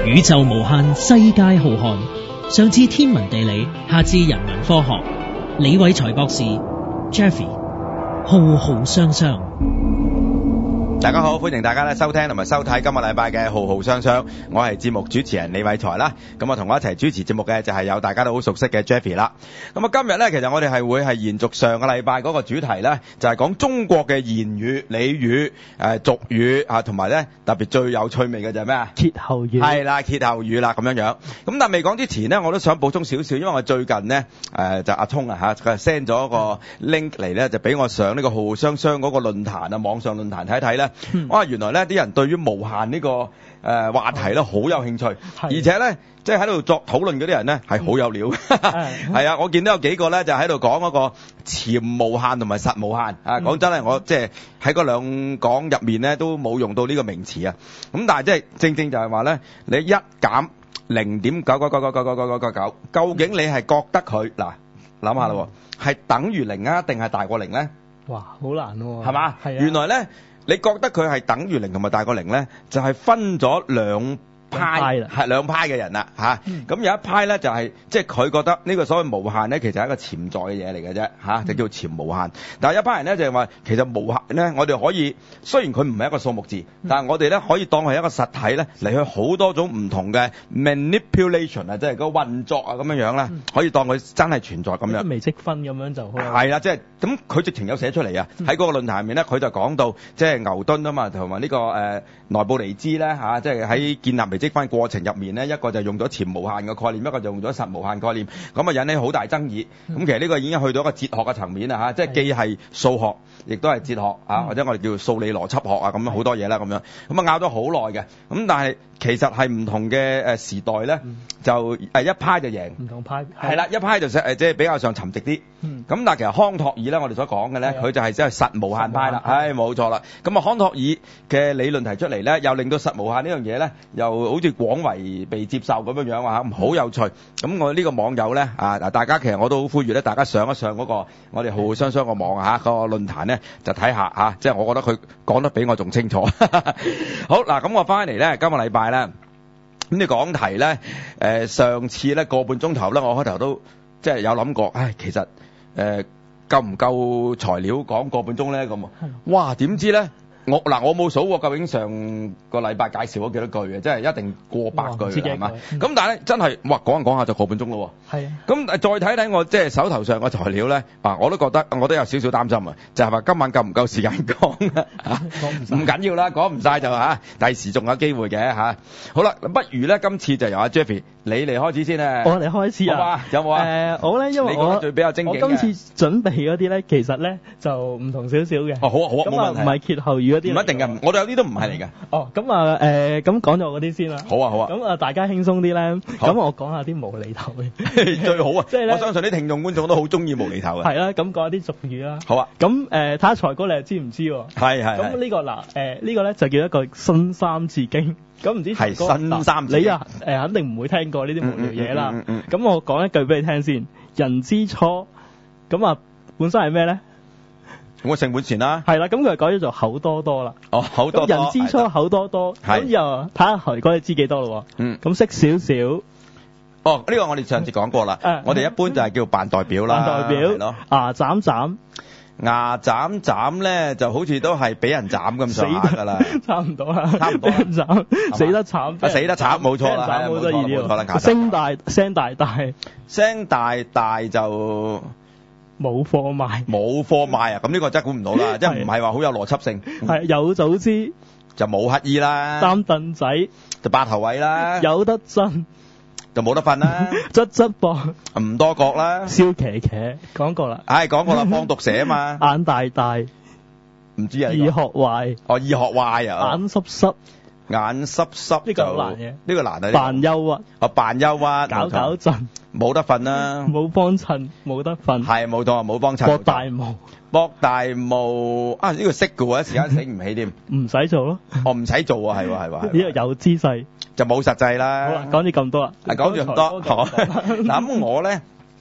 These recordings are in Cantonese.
宇宙無限，世界浩瀚。上至天文地理，下至人文科學。李偉才博士 Jeffy 浩浩雙雙。 大家好，歡迎大家咧收聽同埋收睇今個禮拜嘅浩浩雙雙，我係節目主持人李偉才啦。咁啊，同我一齊主持節目嘅就係有大家都好熟悉嘅 Jeffy 啦。咁啊，今日咧其實我哋係會係延續上個禮拜嗰個主題咧，就係講中國嘅言語、俚語、俗語啊，同埋咧特別最有趣味嘅就係咩啊？ 歇後語係啦，歇後語啦咁樣樣。咁但係未講之前呢，我都想補充少少，因為我最近呢，就阿聰啊佢 send 咗個 link 嚟咧，就俾我上呢個浩浩雙雙嗰個論壇啊，網上論壇睇睇咧。哇！原來咧啲人對於無限呢個話題咧好有興趣，而且咧即係喺度作討論嗰啲人咧係好有料。係啊，我見到有幾個咧就喺度講嗰個潛無限同埋實無限啊。講真咧，我即係喺嗰兩講入面咧都冇用到呢個名詞啊。咁但係即係正正就係話咧，你一減0.999999999，究竟你係覺得佢嗱諗下啦，係等於零啊，定係大過零咧？ 哇，好難喎， 係嘛？係啊，原來咧。你覺得佢係等於零同埋大過零咧，就係分咗兩派，係兩派嘅人啦嚇。咁有一派咧就係即係佢覺得呢個所謂無限咧，其實係一個潛在嘅嘢嚟嘅啫嚇，就叫潛無限。但係一班人咧就係話，其實無限咧，我哋可以雖然佢唔係一個數目字，但係我哋咧可以當係一個實體咧嚟去好多種唔同嘅 manipulation 啊，即係個運作啊咁樣樣啦，可以當佢真係存在咁樣。 微積分咁樣就好。 係啦，即係咁佢直情有寫出嚟啊！喺嗰個論壇入面咧，佢就講到即係牛頓啊嘛，同埋呢個內布尼茲咧嚇，即係喺建立微積分過程入面咧，一個就用咗潛無限嘅概念，一個就用咗實無限概念，咁啊引起好大爭議。咁其實呢個已經去到一個哲學嘅層面啦嚇，即係既係數學，亦都係哲學啊，或者我哋叫數理邏輯學啊，咁樣好多嘢啦咁樣。咁啊拗咗好耐嘅，咁但係其實係唔同嘅時代咧，就一派就贏， 唔同派係啦，一派就即係比較上沉寂啲。咁但係其實康托爾咧，我哋所講嘅咧，佢就係即係實無限派啦。係冇錯啦。咁啊康托爾嘅理論提出嚟咧，又令到實無限呢樣嘢咧，又好似廣為被接受咁樣樣啊，好有趣。咁我呢個網友咧嗱，大家其實我都好呼籲咧，大家上一上嗰個我哋浩浩雙雙個網啊嗰個論壇咧，就睇下嚇，即係我覺得佢講得比我仲清楚。好嗱，咁我翻嚟咧，今個禮拜咧，咁你講題咧，上次咧個半鐘頭咧，我開頭都即係有諗過，其實夠唔夠材料講個半鐘咧咁？哇，點知咧？我冇數過究竟上個禮拜介紹咗幾多句嘅，即係一定過百句係嘛？咁但係咧真係講講下就個半鐘咯喎。係啊。咁再睇睇我即係手頭上嘅材料咧，我都覺得我都有少少擔心啊，就係話今晚夠唔夠時間講啊？講唔緊要啦，講唔晒就第時仲有機會嘅嚇。好啦，不如咧今次就由阿 Jeffy 你嚟開始先咧。 我嚟開始啊？好啊， 有冇啊？ 我咧因為我最比較精警嘅。 我今次準備嗰啲咧，其實咧就唔同少少嘅。 好啊，冇問題。 唔係歇後語嗰啲。唔一定嘅，我哋有啲都唔係嚟嘅。 咁啊咁講咗嗰啲先啦。 好啊。咁啊大家輕鬆啲咧。咁我講下啲無厘頭嘅。 最好啊！ 即係咧， 我相信啲聽眾觀眾都好中意無厘頭嘅。 係啦，咁講一啲俗語啦。 好啊。 咁睇下財哥你又知唔知喎？ 係。 咁呢個呢個咧就叫一個新三字經。咁唔知財哥新三字經， 你啊肯定唔會聽過呢啲無聊嘢啦。咁我講一句俾你聽先。人之初，咁啊本身係咩咧？ 我性本善啦。係啦，咁佢改咗做口多多啦。 口多多。 人之初口多多，咁又睇下財哥你知幾多咯？咁識少少。 呢個我哋上次講過啦。我哋一般就係叫扮代表啦。 扮代表。咯。牙斬斬。 牙斬斬咧就好似都係俾人斬咁上下㗎啦。 差唔多啦。差唔多。俾人斬。死得慘。死得慘， 冇錯啦。 冇得意料。 冇錯啦。 聲大大。聲大大就。 冇貨賣啊！咁呢個真係估唔到啦，即係唔係話好有邏輯性。 係有早知就冇乞兒啦， 擔凳仔就八頭位啦， 有得震就冇得瞓啦， 側側膊唔多角啦， 笑騎騎講過啦， 講過啦，放毒蛇啊嘛， 眼大大唔知啊， 易學壞易學壞啊， 眼濕濕呢個好難嘅，呢個難啊， 扮憂鬱扮憂鬱， 搞震冇得瞓啦， 冇幫襯冇得瞓， 係冇錯冇幫襯， 博大霧呢個識嘅喎，一時間醒唔起添， 唔使做咯， 唔使做啊，係喎， 呢個有姿勢就冇實際啦。 好啦，講咗咁多啦， 講咗咁多，嗱咁我咧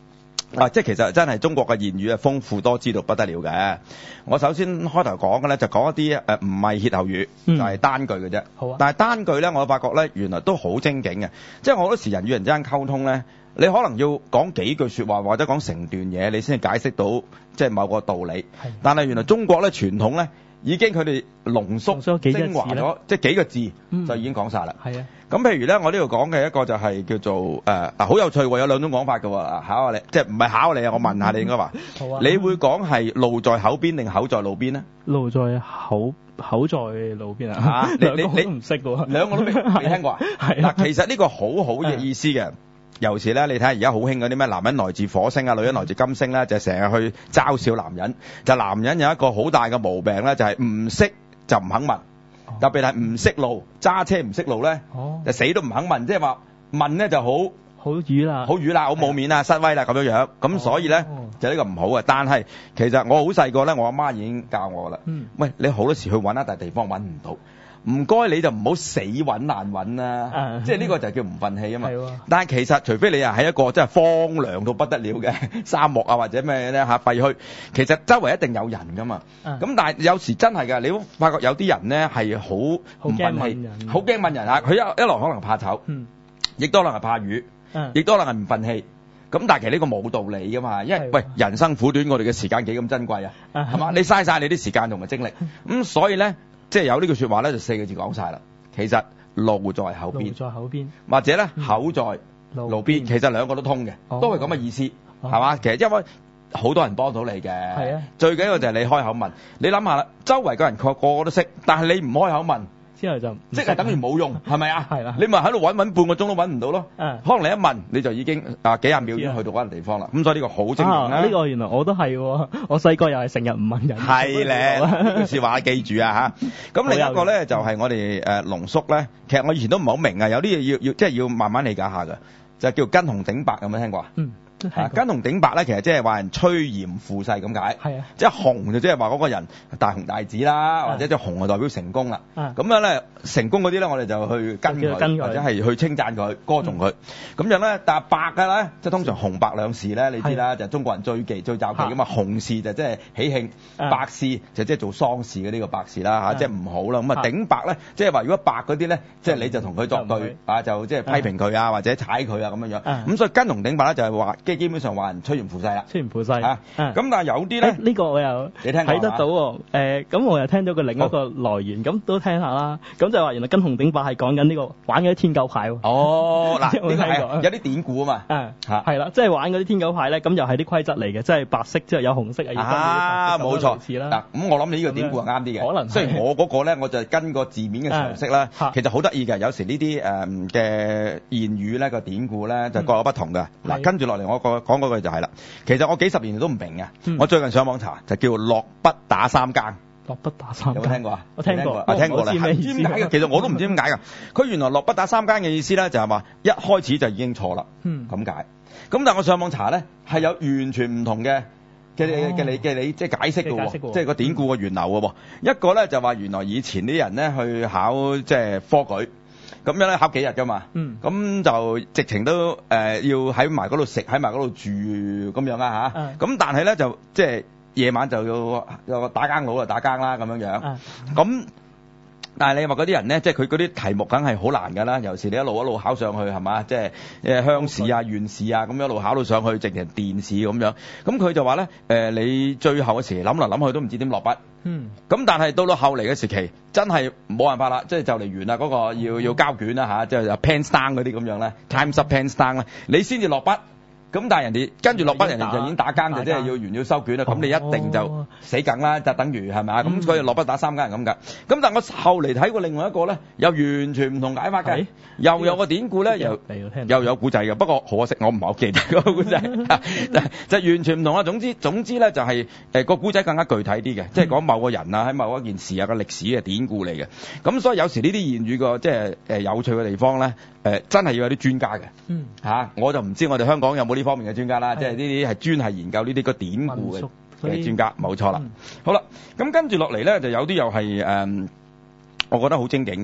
即係其實真係中國嘅言語係豐富多姿到不得了嘅。我首先開頭講嘅咧就講一啲唔係歇後語，就係單句嘅啫。 好啊。 但係單句咧，我發覺咧原來都好精警嘅。即係我好多時人與人之間溝通咧，你可能要講幾句説話或者講成段嘢，你先至解釋到即係某個道理。但係原來中國咧傳統咧已經佢哋濃縮精華咗，即係幾個字就已經講晒啦。 係啊。 咁譬如咧，我呢度講嘅一個就係叫做好有趣喎，有兩種講法嘅喎。考下你，即係唔係考你啊？我問下你應該話。 好啊。 你會講係路在口邊定口在路邊呢？ 路在口在路邊啊！ 嚇，你都唔識喎， 兩個都未聽過啊？ 係嗱，其實呢個好好嘅意思嘅。尤其咧，你睇下而家好興嗰啲咩男人來自火星啊，女人來自金星咧，就成日去嘲笑男人。就男人有一個好大嘅毛病咧，就係唔識就唔肯問。特別係唔識路，揸車唔識路咧，就死都唔肯問，即係話問咧就好瘀啦， 好冇面啊，失威啦咁樣樣。咁所以咧就呢個唔好嘅。但係其實我好細個咧，我阿媽已經教我啦。喂，你好多時去揾一笪地方揾唔到，唔該你就唔好死揾難揾啦。即係呢個就叫唔憤氣啊嘛。但係其實除非你係喺一個即係荒涼到不得了嘅沙漠啊或者咩咧廢墟，其實周圍一定有人噶嘛。咁但係有時真係㗎，你會發覺有啲人咧係好唔憤氣，好驚問人啊！佢一來可能怕醜，亦都可能係怕魚，亦都可能係唔憤氣。咁但係其實呢個冇道理噶嘛，因為喂人生苦短，我哋嘅時間幾咁珍貴啊，係嘛？你嘥晒你啲時間同埋精力，咁所以咧即係有呢句説話咧，就4個字講晒啦。其實路在口邊，或者咧口在路邊，其實兩個都通嘅，都係咁嘅意思，係嘛？其實因為好多人幫到你嘅，最緊要就係你開口問。你諗下啦，周圍嘅人個個都識，但係你唔開口問， 之後就即係等於冇用，係咪啊？ 係啦。 你咪喺度揾半個鐘都揾唔到咯。可能你一問你就已經幾廿秒已經去到嗰個地方啦。咁所以呢個好精明啦。 呢個原來我都係喎，我細個又係成日唔問人。 係咧，呢句説話記住啊嚇。咁另一個咧就係我哋濃縮咧，其實我以前都唔係好明啊，有啲嘢要即係要慢慢理解下㗎，就叫跟紅頂白，有冇聽過啊？跟紅頂白咧，其實即係話人趨炎附勢咁解。係啊，即係紅就即係話嗰個人大紅大紫啦，或者即係紅就代表成功啦。咁樣咧，成功嗰啲咧，我哋就去跟佢，或者係去稱讚佢、歌頌佢。咁樣咧，但係白嘅咧，即係通常紅白兩事咧，你知啦，就係中國人最忌最罩忌㗎嘛。紅事就即係喜慶，白事就即係做喪事嘅呢個白事啦嚇，即係唔好啦。咁啊頂白咧，即係話如果白嗰啲咧，即係你就同佢作對啊，就即係批評佢啊，或者踩佢啊咁樣樣。咁所以跟紅頂白咧就係話。基本上話人趨炎附勢啦，趨炎附勢咁但係有啲咧，呢個我又睇得到喎。咁我又聽到個另一個來源，咁都聽下啦。咁就話原來跟紅頂白係講緊呢個玩嗰啲天狗牌喎。哦，嗱，呢個係有啲典故啊嘛。係啦，即係玩嗰啲天狗牌咧，咁又係啲規則嚟嘅，即係白色之後有紅色啊。冇錯。嗱，咁我諗你呢個典故係啱啲嘅。可能雖然我嗰個咧，我就跟個字面嘅常識啦。其實好得意嘅，有時呢啲嘅言語咧個典故咧就各有不同嘅。嗱，跟住落嚟我講嗰句就係啦，其實我幾十年都唔明嘅，我最近上網查就叫落筆打三更。落筆打三更有冇聽過啊？我聽過，我聽過啦。唔知點解嘅，其實我都唔知點解㗎。佢原來落筆打三更嘅意思咧，就係話一開始就已經錯啦。咁解。咁但係我上網查咧，係有完全唔同嘅你即係解釋嘅喎，即係個典故嘅源流嘅喎。一個咧就話原來以前啲人咧去考即係科舉。咁樣咧考幾日㗎嘛？咁就直情都要喺埋嗰度食，喺埋嗰度住咁樣啦嚇。咁但係咧就即係夜晚就要有個打更佬就打更啦咁樣樣。咁但係你話嗰啲人咧，即係佢嗰啲題目梗係好難㗎啦。尤其是你一路考上去係嘛，即係鄉試啊、縣試啊咁一路考到上去，直情殿試咁樣。咁佢就話咧你最後嘅時諗嚟諗去都唔知點落筆。咁但係到後嚟嘅時期，真係冇辦法啦，即係就嚟完啦，嗰個要交卷啦嚇，即係 pen down 嗰啲咁樣咧 ，time's up pen down 咧，你先至落筆。咁但係人哋跟住落筆，人哋就已經打更，就即係要完要收卷啦。咁你一定就死梗啦，就等於係咪啊？咁所以落筆打三更係咁㗎。咁但係我後嚟睇過另外一個咧，又完全唔同解法嘅，又有個典故咧，又有古仔嘅。不過可惜我唔係好記得嗰個古仔，就完全唔同啦。總之咧就係個古仔更加具體啲嘅，即係講某個人啊喺某一件事啊個歷史嘅典故嚟嘅。咁所以有時呢啲言語個即係有趣嘅地方咧。真係要有啲專家嘅，我就唔知我哋香港有冇呢方面嘅專家啦，即係呢啲係專係研究呢啲個典故嘅專家，冇錯啦。好啦，咁跟住落嚟咧，就有啲又係我覺得好精警嘅，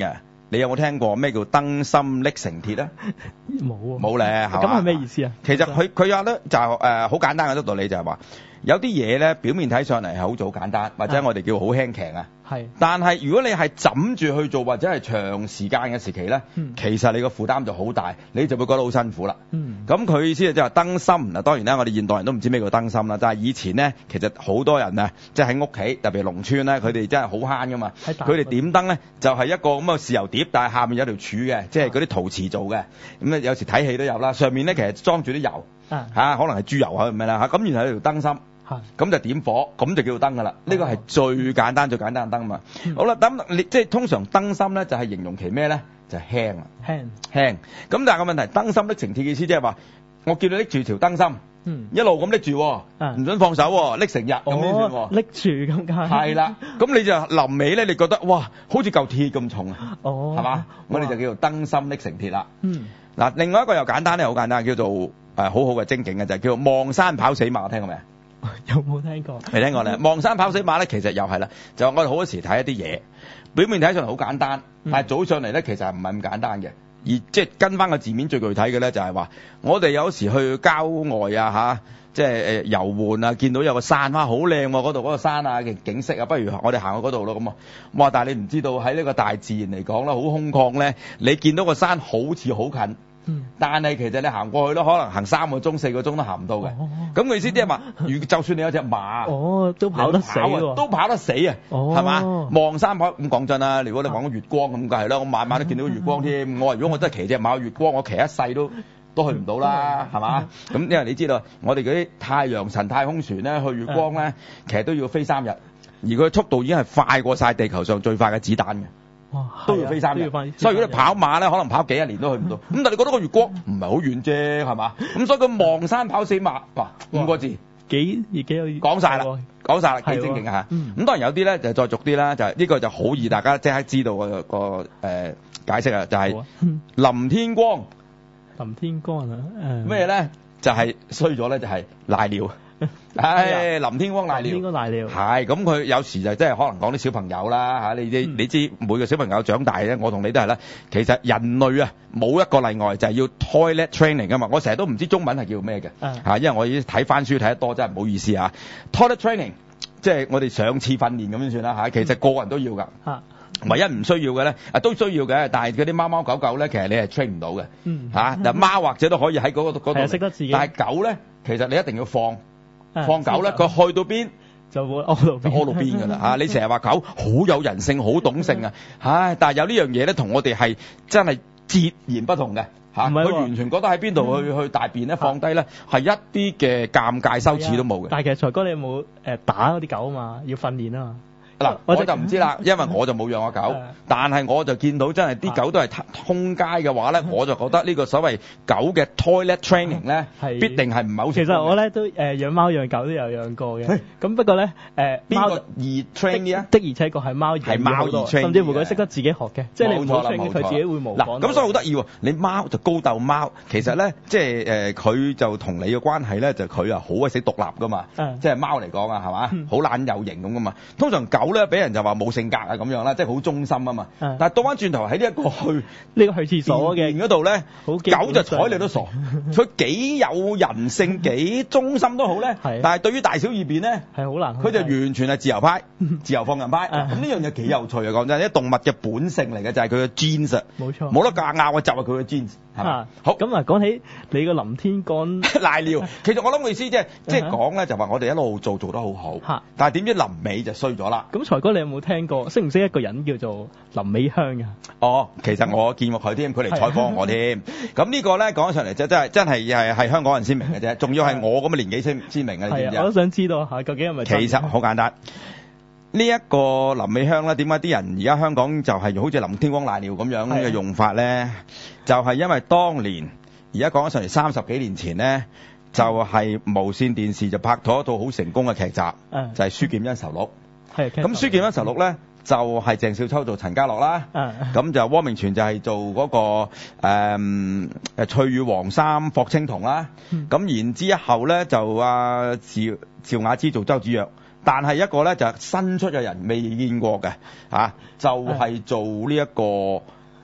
你有冇聽過咩叫燈芯瀝成鐵啊？ 冇啊， 冇咧，係嘛？ 咁係咩意思啊？ 其實佢有咧就好簡單嘅道理就係話，有啲嘢咧表面睇上嚟係好做好簡單，或者我哋叫好輕騎啊。 係。但係如果你係枕住去做或者係長時間嘅時期咧，其實你個負擔就好大，你就會覺得好辛苦啦。咁佢意思就係燈芯嗱，當然啦，我哋現代人都唔知咩叫燈芯啦，但係以前咧，其實好多人啊，即係喺屋企，特別係農村咧，佢哋真係好慳噶嘛。佢哋點燈咧，就係一個咁嘅豉油碟，但係下面有條柱嘅，即係嗰啲陶瓷做嘅。咁咧有時睇戲都有啦，上面咧其實裝住啲油可能係豬油啊咁樣啦咁然後有條燈芯。咁就點火，咁就叫做燈噶啦。呢個係最簡單嘅燈嘛。好啦，咁你即係通常燈芯咧就係形容其咩咧？就係輕啊。輕。咁但係個問題，燈芯瀝成鐵嘅意思即係話，我叫你拎住條燈芯，一路咁拎住，唔准放手，拎成日咁先算喎。 拎住咁解。 係啦，咁你就臨尾咧，你覺得哇，好似嚿鐵咁重啊。係嘛？我哋就叫做燈芯瀝成鐵啦。嗱，另外一個又簡單咧，好簡單，叫做好好嘅精警嘅就係叫做望山跑死馬，聽過未啊？ 有冇聽過？ 未聽過咧。望山跑死馬咧，其實又係啦，就我哋好多時睇一啲嘢，表面睇上嚟好簡單，但係做上嚟咧，其實唔係咁簡單嘅。而即係跟翻個字面最具體嘅咧，就係話我哋有時去郊外啊即係遊玩啊，見到有個山哇，好靚喎，嗰度嗰個山啊嘅景色啊，不如我哋行去嗰度咯咁啊。哇！但係你唔知道喺呢個大自然嚟講咧，好空曠咧，你見到個山好似好近。但係其實你行過去咯，可能行3個鐘、4個鐘都行唔到嘅。咁佢意思即係話，就算你有隻馬， 都跑得死喎， 都跑得死啊，係嘛？望山跑咁講真啦，如果你講月光咁梗係啦，我晚晚都見到月光添。我話如果我真係騎隻馬月光，我騎一世都去唔到啦，係嘛？咁因為你知道，我哋嗰啲太陽神太空船咧去月光咧，其實都要飛3日，而佢速度已經係快過晒地球上最快嘅子彈嘅。都要飛3日，所以如果你跑馬咧，可能跑幾十年都去唔到。咁但係你覺得個月光唔係好遠啫，係嘛？咁所以佢望山跑死馬，哇，5個字幾有講晒啦，幾精警啊嚇。咁當然有啲咧就再俗啲啦，就係呢個就好易大家即刻知道個解釋啊，就係林天光。 林天光啊？ 咩咧？就係衰咗咧，就係賴尿。林天光賴尿，係咁佢有時就即係可能講啲小朋友啦你知每個小朋友長大咧，我同你都係啦。其實人類啊冇一個例外，就係要 toilet training 噶嘛。我成日都唔知中文係叫咩嘅因為我已經睇翻書睇得多，真係唔好意思啊。toilet training 即係我哋上次訓練咁樣算啦其實個人都要㗎。唯一唔需要嘅咧，都需要嘅，但係嗰啲貓貓狗狗咧，其實你係 train 唔到嘅。但貓或者都可以喺嗰度識得自己。但係狗咧，其實你一定要放狗咧，佢去到邊就會屙到邊㗎啦你成日話狗好有人性、好懂性啊，但係有呢樣嘢咧，同我哋係真係截然不同嘅佢完全覺得喺邊度去大便咧，放低咧，係一啲嘅尷尬羞恥都冇嘅。 但係其實財哥你有冇打嗰啲狗啊嘛？要訓練啊嘛。 嗱，我就唔知啦，因為我就冇養過狗，但係我就見到真係啲狗都係通街嘅話咧，我就覺得呢個所謂狗嘅 toilet training 咧，必定係唔係好。其實我咧都養貓養狗都有養過嘅，咁不過咧邊個易 train 啲啊？ 的而且確係貓易 train，甚至乎佢識得自己學嘅，即係你唔好 train 佢自己會模仿。 嗱，咁所以好得意喎，你貓就高鬥貓，其實咧即係佢就同你嘅關係咧，就佢啊好鬼死獨立噶嘛，即係貓嚟講啊，係嘛，好懶有型咁噶嘛，通常狗咧俾人就話冇性格啊咁樣啦，即係好忠心啊嘛。但係倒翻轉頭喺呢一個去廁所嘅嗰度咧，狗就睬你都傻。佢幾有人性、幾忠心都好咧，但係對於大小二便咧係好難。佢就完全係自由派、自由放任派。咁呢樣嘢幾有趣啊！講真，啲動物嘅本性嚟嘅就係佢嘅 genes，冇錯，冇得夾拗啊，就係佢嘅 genes。好咁啊，講起你個林天光賴尿，其實我諗嘅意思即係講咧，就話我哋一路做得好好，但係點知臨尾就衰咗啦。 咁財哥你有冇聽過？識唔識一個人叫做林美香㗎？ 哦，其實我見過佢添，佢嚟採訪我添。咁呢個咧講上嚟真係香港人先明嘅啫，仲要係我咁嘅年紀先明嘅，你知唔知啊？ 我都想知道下究竟係咪？ 其實好簡單。呢一個林美香咧，點解啲人而家香港就係好似林天光賴尿咁樣嘅用法咧？就係因為當年而家講上嚟30幾年前咧，就係無線電視就拍咗一套好成功嘅劇集，就係《書劍恩仇錄》。咁《書劍恩仇錄》咧就係鄭少秋做陳家樂啦，咁就汪明荃就係做嗰個翠羽黃衫霍青桐啦，咁然之後咧就趙雅芝做周芷若。但係一個咧就新出嘅人未見過嘅就係做呢一個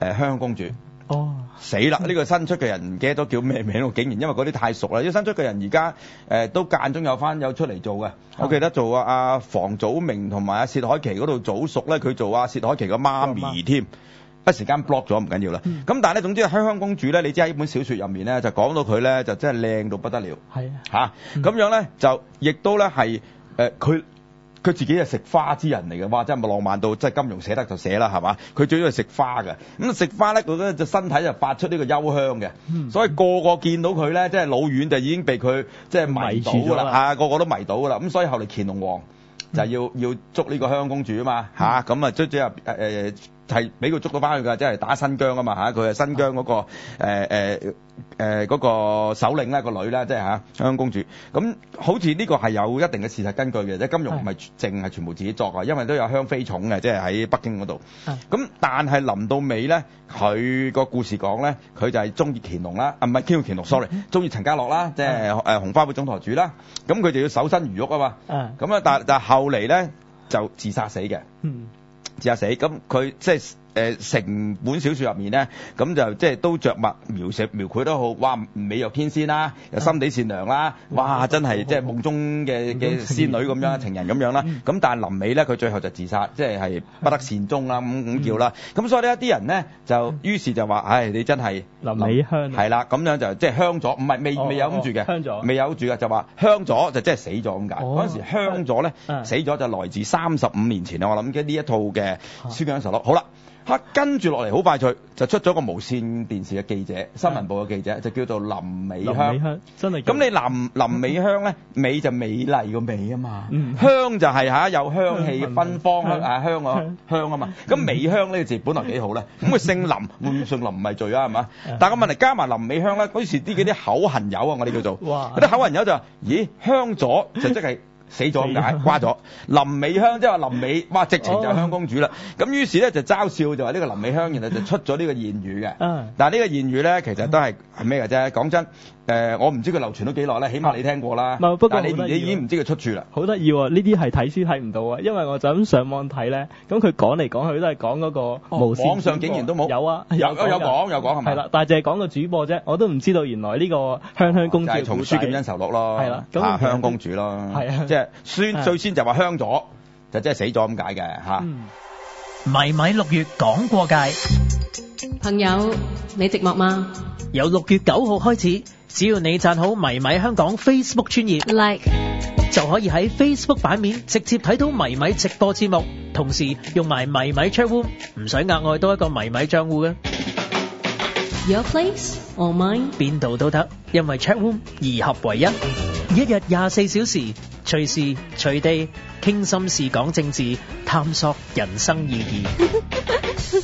香香公主。 哦， 死啦！呢個新出嘅人唔記得咗叫咩名喎，竟然因為嗰啲太熟啦。因為新出嘅人而家都間中有出嚟做嘅。我記得做阿房祖名同埋阿薛凱琪嗰度早熟咧，佢做阿薛凱琪嘅媽咪添。一時間 block 咗唔緊要啦。咁但係咧，總之香香公主咧，你知喺呢本小説入面咧，就講到佢咧就真係靚到不得了。 係啊， 咁樣咧就亦都咧係佢自己係食花之人嚟嘅，哇！真係浪漫到，即係金庸寫得就寫啦，係嘛？佢最中意食花嘅，咁食花咧，佢嗰隻身體就發出呢個幽香嘅，所以個個見到佢咧，即係老遠就已經被佢即係迷到㗎啦，個個都迷到㗎啦。咁所以後嚟乾隆王就要捉呢個香香公主啊嘛，咁啊追入係俾佢捉到翻去㗎，即係打新疆啊嘛嚇，佢係新疆嗰個嗰個首領咧個女咧，即係香香公主。咁好似呢個係有一定嘅事實根據嘅，即係金庸唔係淨係全部自己作啊，因為都有香妃寵嘅，即係喺北京嗰度。咁但係臨到尾咧，佢個故事講咧，佢就係中意乾隆啦，唔係乾隆 sorry， 中意陳家樂啦，即係紅花會總舵主啦。咁佢就要守身如玉啊嘛。咁啊，但係後嚟咧就自殺死嘅。自殺死，咁佢即係成本小説入面咧，咁就即係都着墨描繪得好，哇！美若天仙啦，又心地善良啦，哇！真係即係夢中嘅仙女咁樣，情人咁樣啦。咁但係臨尾咧，佢最後就自殺，即係不得善終啦，咁叫啦。咁所以呢一啲人咧，就於是就話：唉，你真係臨尾香係啦，咁樣就即係香咗，唔係未有咁住嘅， 香咗， 未有住嘅就話香咗就即係死咗咁解。嗰陣時香咗咧，死咗就來自35年前啦。我諗嘅呢一套嘅《書劍恩仇錄》好啦。跟住落嚟好快脆就出咗個無線電視嘅記者，新聞部嘅記者就叫做林美香， 真係。 咁你林美香咧，美就美麗個美啊嘛，香就係有香氣芬芳香啊嘛。咁美香呢個字本來幾好咧，咁佢姓林，會唔會姓林唔係罪啊？係嘛？但係個問題加埋林美香咧，嗰時啲口痕友啊，我哋叫做，嗰啲口痕友就話：咦，香咗就即係死咗咁解，瓜咗。林美香即係話林美，哇！直情就係香公主啦。咁於是咧就嘲笑就話呢個林美香，然後就出咗呢個諺語嘅。但係呢個諺語咧，其實都係咩嘅啫？講真，我唔知佢流傳咗幾耐咧，起碼你聽過啦。 不過但係你已經唔知佢出處啦。 好得意喎！呢啲係睇書睇唔到啊，因為我就咁上網睇咧。咁佢講嚟講去都係講嗰個無線。網上竟然都冇。有啊，有講係咪？係啦，但係淨係講個主播啫，我都唔知道原來呢個香香公主就係從《書劍恩仇錄》咯。係啦，香香公主咯。係啊，即係最先就話香咗，就即係死咗咁解嘅嚇。 迷米6月講過界， 朋友你寂寞嗎？ 由6月9號開始，只要你讚好迷米香港 Facebook 專頁 ，like 就可以喺 Facebook 版面直接睇到迷米直播節目，同時用埋迷米 Chat Room，唔使額外多一個迷米賬戶嘅。 Your place or mine？ 邊度都得，因為 Chat Room 二合為一，一日24小時，隨時隨地傾心事講政治，探索人生意義。